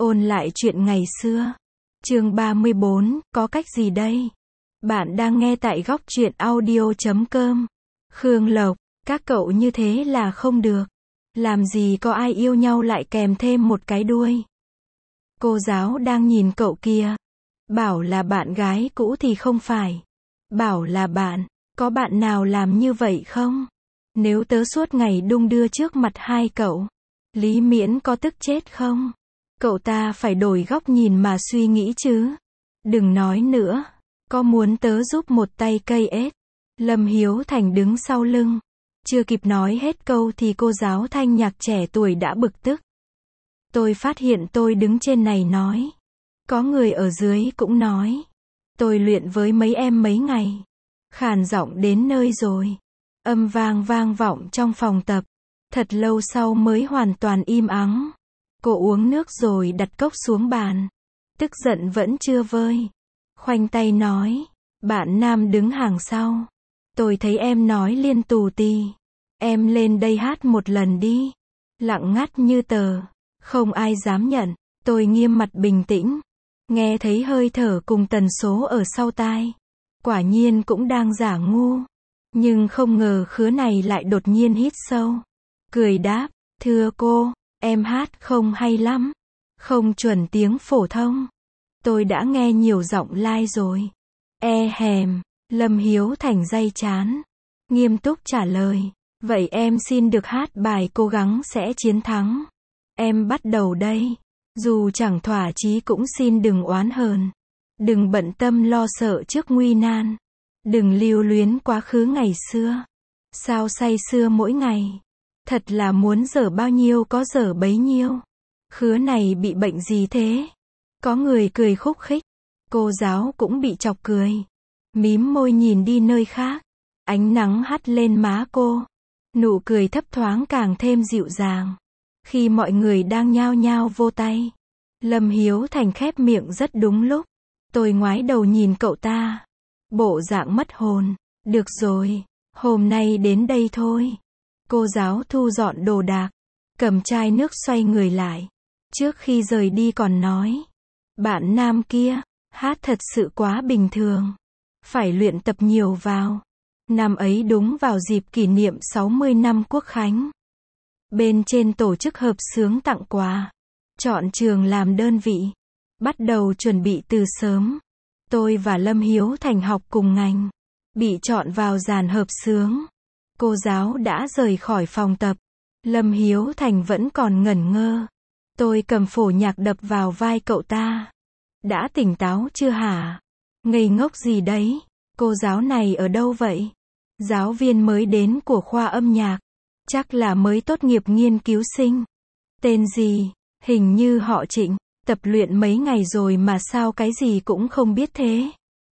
Ôn lại chuyện ngày xưa. Chương 34, có cách gì đây? Bạn đang nghe tại góc truyện audio.com. Khương Lộc, các cậu như thế là không được. Làm gì có ai yêu nhau lại kèm thêm một cái đuôi. Cô giáo đang nhìn cậu kia. Bảo là bạn gái cũ thì không phải. Bảo là bạn, có bạn nào làm như vậy không? Nếu tớ suốt ngày đung đưa trước mặt hai cậu, Lý Miễn có tức chết không? Cậu ta phải đổi góc nhìn mà suy nghĩ chứ. Đừng nói nữa. Có muốn tớ giúp một tay cây ếch? Lâm Hiếu Thành đứng sau lưng. Chưa kịp nói hết câu thì cô giáo thanh nhạc trẻ tuổi đã bực tức. Tôi phát hiện tôi đứng trên này nói. Có người ở dưới cũng nói. Tôi luyện với mấy em mấy ngày. Khàn giọng đến nơi rồi. Âm vang vang vọng trong phòng tập. Thật lâu sau mới hoàn toàn im ắng. Cô uống nước rồi đặt cốc xuống bàn. Tức giận vẫn chưa vơi. Khoanh tay nói. Bạn nam đứng hàng sau. Tôi thấy em nói liên tù tì. Em lên đây hát một lần đi. Lặng ngắt như tờ. Không ai dám nhận. Tôi nghiêm mặt bình tĩnh. Nghe thấy hơi thở cùng tần số ở sau tai. Quả nhiên cũng đang giả ngu. Nhưng không ngờ khứa này lại đột nhiên hít sâu. Cười đáp. Thưa cô, em hát không hay lắm. Không chuẩn tiếng phổ thông. Tôi đã nghe nhiều giọng lai rồi. Hèm. Lâm Hiếu Thành day chán. Nghiêm túc trả lời. Vậy em xin được hát bài Cố gắng sẽ chiến thắng. Em bắt đầu đây. Dù chẳng thỏa chí cũng xin đừng oán hờn. Đừng bận tâm lo sợ trước nguy nan. Đừng lưu luyến quá khứ ngày xưa. Sao say sưa mỗi ngày. Thật là muốn dở bao nhiêu có dở bấy nhiêu. Khứa này bị bệnh gì thế? Có người cười khúc khích. Cô giáo cũng bị chọc cười. Mím môi nhìn đi nơi khác. Ánh nắng hắt lên má cô. Nụ cười thấp thoáng càng thêm dịu dàng. Khi mọi người đang nhao nhao vô tay. Lâm Hiếu Thành khép miệng rất đúng lúc. Tôi ngoái đầu nhìn cậu ta. Bộ dạng mất hồn. Được rồi, hôm nay đến đây thôi. Cô giáo thu dọn đồ đạc. Cầm chai nước xoay người lại. Trước khi rời đi còn nói. Bạn nam kia, hát thật sự quá bình thường. Phải luyện tập nhiều vào. Năm ấy đúng vào dịp kỷ niệm 60 năm Quốc khánh. Bên trên tổ chức hợp xướng tặng quà. Chọn trường làm đơn vị. Bắt đầu chuẩn bị từ sớm. Tôi và Lâm Hiếu Thành học cùng ngành. Bị chọn vào dàn hợp xướng. Cô giáo đã rời khỏi phòng tập. Lâm Hiếu Thành vẫn còn ngẩn ngơ. Tôi cầm phổ nhạc đập vào vai cậu ta. Đã tỉnh táo chưa hả? Ngây ngốc gì đấy? Cô giáo này ở đâu vậy? Giáo viên mới đến của khoa âm nhạc. Chắc là mới tốt nghiệp nghiên cứu sinh. Tên gì? Hình như họ Trịnh. Tập luyện mấy ngày rồi mà sao cái gì cũng không biết thế?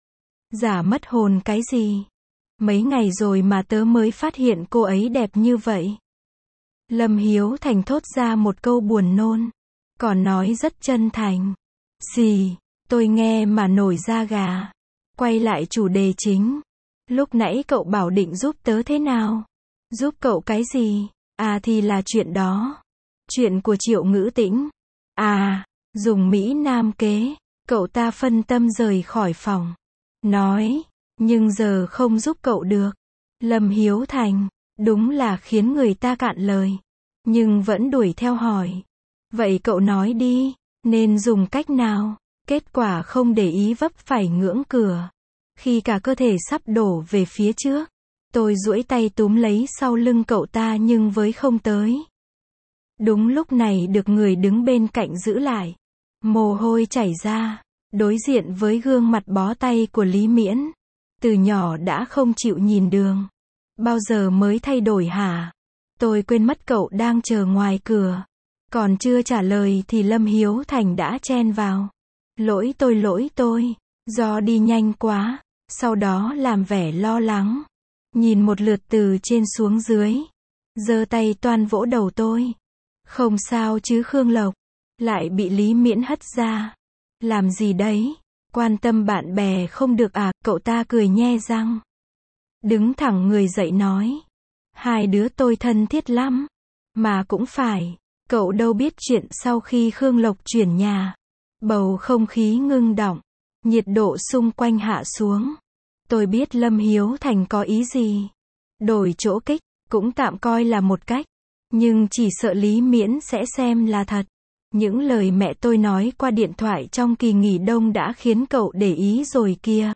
Giả mất hồn cái gì? Mấy ngày rồi mà tớ mới phát hiện cô ấy đẹp như vậy. Lâm Hiếu Thành thốt ra một câu buồn nôn. Còn nói rất chân thành. Gì? Tôi nghe mà nổi da gà. Quay lại chủ đề chính. Lúc nãy cậu bảo định giúp tớ thế nào? Giúp cậu cái gì? À thì là chuyện đó. Chuyện của Triệu Ngữ Tĩnh. À, dùng Mỹ Nam kế. Cậu ta phân tâm rời khỏi phòng. Nói, nhưng giờ không giúp cậu được. Lâm Hiếu Thành, đúng là khiến người ta cạn lời. Nhưng vẫn đuổi theo hỏi. Vậy cậu nói đi, nên dùng cách nào? Kết quả không để ý vấp phải ngưỡng cửa. Khi cả cơ thể sắp đổ về phía trước. Tôi duỗi tay túm lấy sau lưng cậu ta nhưng với không tới. Đúng lúc này được người đứng bên cạnh giữ lại. Mồ hôi chảy ra. Đối diện với gương mặt bó tay của Lý Miễn. Từ nhỏ đã không chịu nhìn đường. Bao giờ mới thay đổi hả? Tôi quên mất cậu đang chờ ngoài cửa. Còn chưa trả lời thì Lâm Hiếu Thành đã chen vào. Lỗi tôi. Do đi nhanh quá. Sau đó làm vẻ lo lắng. Nhìn một lượt từ trên xuống dưới. Giơ tay toan vỗ đầu tôi. Không sao chứ Khương Lộc. Lại bị Lý Miễn hất ra. Làm gì đấy? Quan tâm bạn bè không được à? Cậu ta cười nhe răng. Đứng thẳng người dậy nói. Hai đứa tôi thân thiết lắm. Mà cũng phải. Cậu đâu biết chuyện sau khi Khương Lộc chuyển nhà. Bầu không khí ngưng đọng. Nhiệt độ xung quanh hạ xuống. Tôi biết Lâm Hiếu Thành có ý gì. Đổi chỗ kích, cũng tạm coi là một cách. Nhưng chỉ sợ Lý Miễn sẽ xem là thật. Những lời mẹ tôi nói qua điện thoại trong kỳ nghỉ đông đã khiến cậu để ý rồi kia.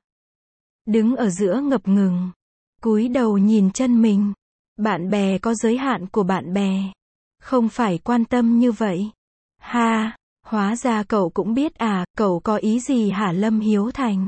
Đứng ở giữa ngập ngừng. Cúi đầu nhìn chân mình. Bạn bè có giới hạn của bạn bè. Không phải quan tâm như vậy. Ha, hóa ra cậu cũng biết à, cậu có ý gì hả Lâm Hiếu Thành?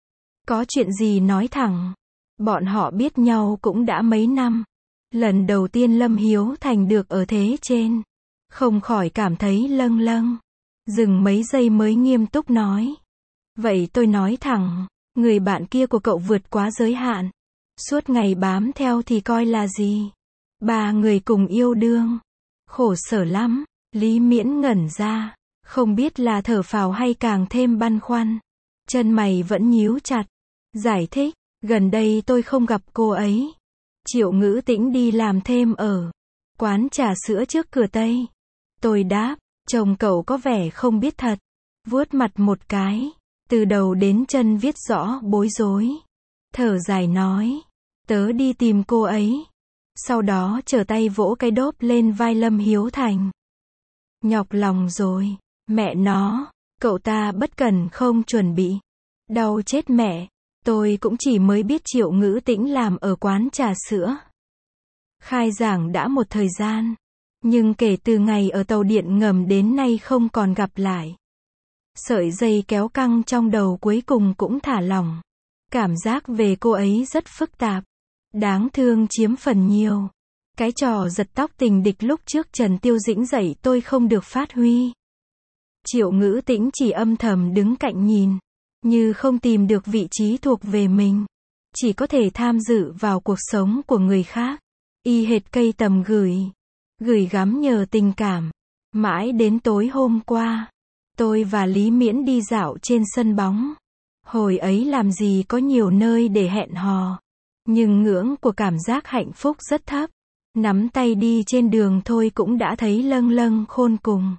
Có chuyện gì nói thẳng. Bọn họ biết nhau cũng đã mấy năm. Lần đầu tiên Lâm Hiếu Thành được ở thế trên. Không khỏi cảm thấy lâng lâng. Dừng mấy giây mới nghiêm túc nói. Vậy tôi nói thẳng, người bạn kia của cậu vượt quá giới hạn. Suốt ngày bám theo thì coi là gì? 3 người cùng yêu đương. Khổ sở lắm. Lý Miễn ngẩn ra. Không biết là thở phào hay càng thêm băn khoăn. Chân mày vẫn nhíu chặt. Giải thích, gần đây tôi không gặp cô ấy. Triệu Ngữ Tĩnh đi làm thêm ở quán trà sữa trước cửa Tây. Tôi đáp, chồng cậu có vẻ không biết thật. Vuốt mặt một cái. Từ đầu đến chân viết rõ bối rối. Thở dài nói, tớ đi tìm cô ấy. Sau đó trở tay vỗ cái đốp lên vai Lâm Hiếu Thành. Nhọc lòng rồi, mẹ nó, cậu ta bất cần không chuẩn bị. Đau chết mẹ, tôi cũng chỉ mới biết Triệu Ngữ Tĩnh làm ở quán trà sữa. Khai giảng đã một thời gian, nhưng kể từ ngày ở tàu điện ngầm đến nay không còn gặp lại. Sợi dây kéo căng trong đầu cuối cùng cũng thả lỏng. Cảm giác về cô ấy rất phức tạp. Đáng thương chiếm phần nhiều. Cái trò giật tóc tình địch lúc trước Trần Tiêu Dĩnh dạy tôi không được phát huy. Triệu Ngữ Tĩnh chỉ âm thầm đứng cạnh nhìn. Như không tìm được vị trí thuộc về mình. Chỉ có thể tham dự vào cuộc sống của người khác. Y hệt cây tầm gửi gắm nhờ tình cảm. Mãi đến tối hôm qua, tôi và Lý Miễn đi dạo trên sân bóng. Hồi ấy làm gì có nhiều nơi để hẹn hò. Nhưng ngưỡng của cảm giác hạnh phúc rất thấp. Nắm tay đi trên đường thôi cũng đã thấy lâng lâng khôn cùng.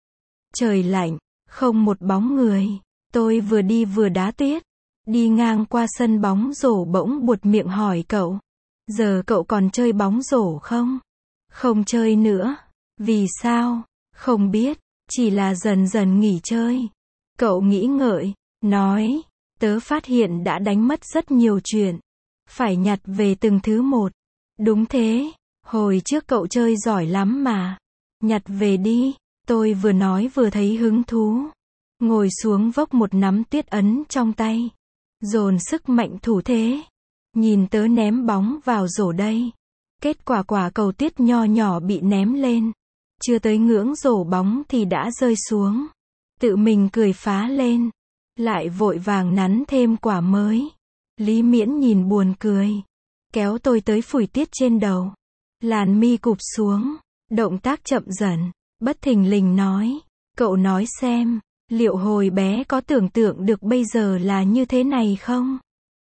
Trời lạnh, không một bóng người. Tôi vừa đi vừa đá tuyết. Đi ngang qua sân bóng rổ bỗng buột miệng hỏi cậu. Giờ cậu còn chơi bóng rổ không? Không chơi nữa. Vì sao? Không biết. Chỉ là dần dần nghỉ chơi. Cậu nghĩ ngợi. Nói. Tớ phát hiện đã đánh mất rất nhiều chuyện. Phải nhặt về từng thứ một. Đúng thế. Hồi trước cậu chơi giỏi lắm mà. Nhặt về đi. Tôi vừa nói vừa thấy hứng thú. Ngồi xuống vốc một nắm tuyết ấn trong tay. Dồn sức mạnh thủ thế. Nhìn tớ ném bóng vào rổ đây. Kết quả quả cầu tuyết nho nhỏ bị ném lên. Chưa tới ngưỡng rổ bóng thì đã rơi xuống. Tự mình cười phá lên. Lại vội vàng nắn thêm quả mới. Lý Miễn nhìn buồn cười. Kéo tôi tới phủi tiết trên đầu. Làn mi cụp xuống. Động tác chậm dần. Bất thình lình nói. Cậu nói xem. Liệu hồi bé có tưởng tượng được bây giờ là như thế này không?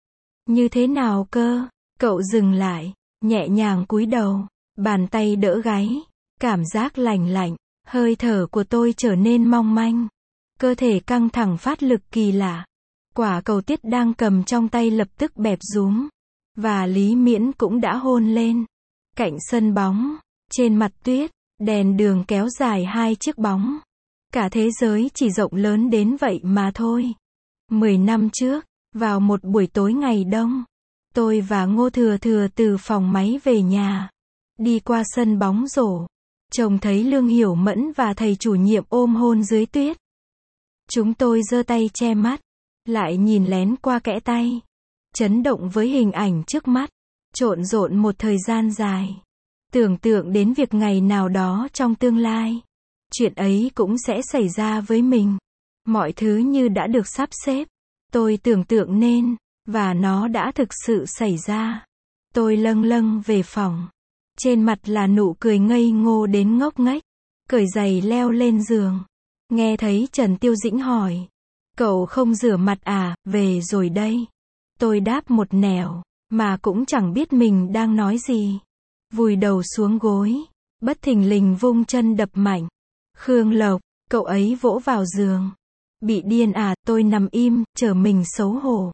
Như thế nào cơ? Cậu dừng lại. Nhẹ nhàng cúi đầu. Bàn tay đỡ gáy. Cảm giác lành lạnh. Hơi thở của tôi trở nên mong manh. Cơ thể căng thẳng phát lực kỳ lạ. Quả cầu tuyết đang cầm trong tay lập tức bẹp rúm. Và Lý Miễn cũng đã hôn lên. Cạnh sân bóng. Trên mặt tuyết. Đèn đường kéo dài 2 chiếc bóng. Cả thế giới chỉ rộng lớn đến vậy mà thôi. 10 năm trước, vào một buổi tối ngày đông, tôi và Ngô Thừa Thừa từ phòng máy về nhà. Đi qua sân bóng rổ. Trông thấy Lương Hiểu Mẫn và thầy chủ nhiệm ôm hôn dưới tuyết. Chúng tôi giơ tay che mắt. Lại nhìn lén qua kẽ tay. Chấn động với hình ảnh trước mắt. Trộn rộn một thời gian dài. Tưởng tượng đến việc ngày nào đó trong tương lai. Chuyện ấy cũng sẽ xảy ra với mình. Mọi thứ như đã được sắp xếp. Tôi tưởng tượng nên. Và nó đã thực sự xảy ra. Tôi lâng lâng về phòng. Trên mặt là nụ cười ngây ngô đến ngốc nghếch. Cởi giày leo lên giường. Nghe thấy Trần Tiêu Dĩnh hỏi. Cậu không rửa mặt à, về rồi đây. Tôi đáp một nẻo. Mà cũng chẳng biết mình đang nói gì. Vùi đầu xuống gối. Bất thình lình vung chân đập mạnh. Khương Lộc, cậu ấy vỗ vào giường. Bị điên à, tôi nằm im, chờ mình xấu hổ.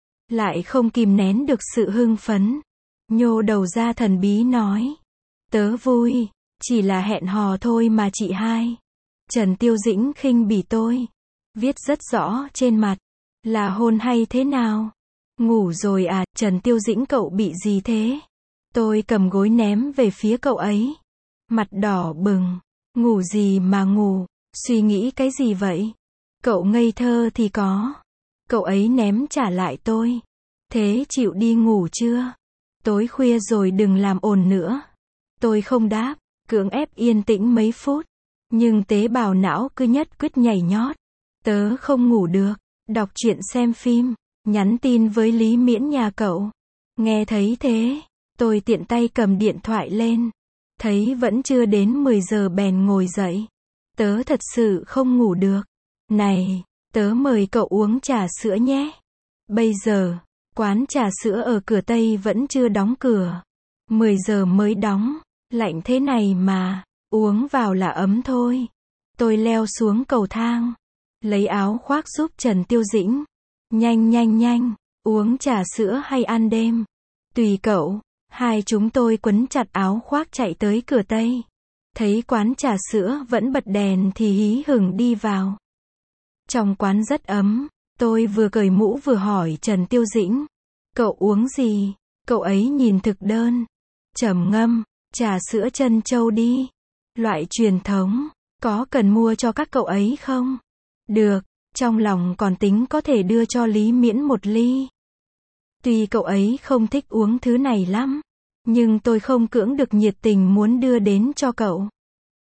Lại không kìm nén được sự hưng phấn. Nhô đầu ra thần bí nói. Tớ vui, chỉ là hẹn hò thôi mà chị hai. Trần Tiêu Dĩnh khinh bỉ tôi. Viết rất rõ trên mặt. Là hôn hay thế nào? Ngủ rồi à, Trần Tiêu Dĩnh cậu bị gì thế? Tôi cầm gối ném về phía cậu ấy. Mặt đỏ bừng. Ngủ gì mà ngủ? Suy nghĩ cái gì vậy? Cậu ngây thơ thì có. Cậu ấy ném trả lại tôi. Thế chịu đi ngủ chưa? Tối khuya rồi đừng làm ồn nữa. Tôi không đáp, cưỡng ép yên tĩnh mấy phút. Nhưng tế bào não cứ nhất quyết nhảy nhót. Tớ không ngủ được. Đọc truyện xem phim. Nhắn tin với Lý Miễn nhà cậu. Nghe thấy thế, tôi tiện tay cầm điện thoại lên. Thấy vẫn chưa đến 10 giờ bèn ngồi dậy. Tớ thật sự không ngủ được. Này, tớ mời cậu uống trà sữa nhé. Bây giờ, quán trà sữa ở cửa Tây vẫn chưa đóng cửa. 10 giờ mới đóng. Lạnh thế này mà, uống vào là ấm thôi. Tôi leo xuống cầu thang. Lấy áo khoác giúp Trần Tiêu Dĩnh. Nhanh nhanh nhanh, uống trà sữa hay ăn đêm? Tùy cậu. Hai chúng tôi quấn chặt áo khoác chạy tới cửa Tây. Thấy quán trà sữa vẫn bật đèn thì hí hửng đi vào. Trong quán rất ấm, tôi vừa cởi mũ vừa hỏi Trần Tiêu Dĩnh. Cậu uống gì? Cậu ấy nhìn thực đơn. Trầm ngâm, trà sữa trân châu đi. Loại truyền thống, có cần mua cho các cậu ấy không? Được, trong lòng còn tính có thể đưa cho Lý Miễn một ly. Tuy cậu ấy không thích uống thứ này lắm, nhưng tôi không cưỡng được nhiệt tình muốn đưa đến cho cậu.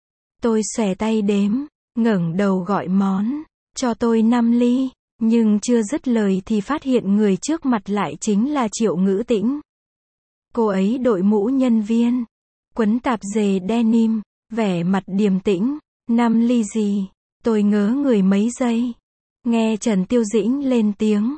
Tôi xòe tay đếm, ngẩng đầu gọi món, cho tôi 5 ly, nhưng chưa dứt lời thì phát hiện người trước mặt lại chính là Triệu Ngữ Tĩnh. Cô ấy đội mũ nhân viên, quấn tạp dề denim, vẻ mặt điềm tĩnh. 5 ly gì? Tôi ngớ người mấy giây. Nghe Trần Tiêu Dĩnh lên tiếng.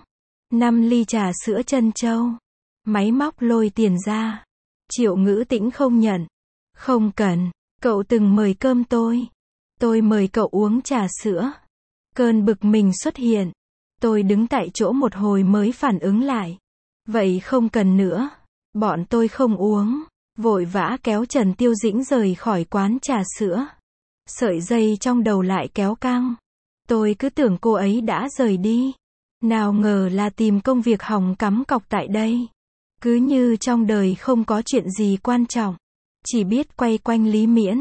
5 ly trà sữa trân châu. Máy móc lôi tiền ra. Triệu Ngữ Tĩnh không nhận. Không cần, cậu từng mời cơm tôi. Tôi mời cậu uống trà sữa. Cơn bực mình xuất hiện. Tôi đứng tại chỗ một hồi mới phản ứng lại. Vậy không cần nữa. Bọn tôi không uống. Vội vã kéo Trần Tiêu Dĩnh rời khỏi quán trà sữa. Sợi dây trong đầu lại kéo căng. Tôi cứ tưởng cô ấy đã rời đi. Nào ngờ là tìm công việc hỏng cắm cọc tại đây. Cứ như trong đời không có chuyện gì quan trọng. Chỉ biết quay quanh Lý Miễn.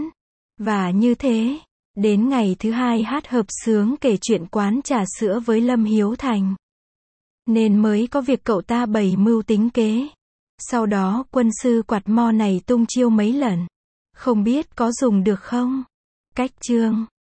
Và như thế, đến ngày thứ hai hát hợp xướng kể chuyện quán trà sữa với Lâm Hiếu Thành. Nên mới có việc cậu ta bày mưu tính kế. Sau đó quân sư quạt mo này tung chiêu mấy lần. Không biết có dùng được không? Cách chương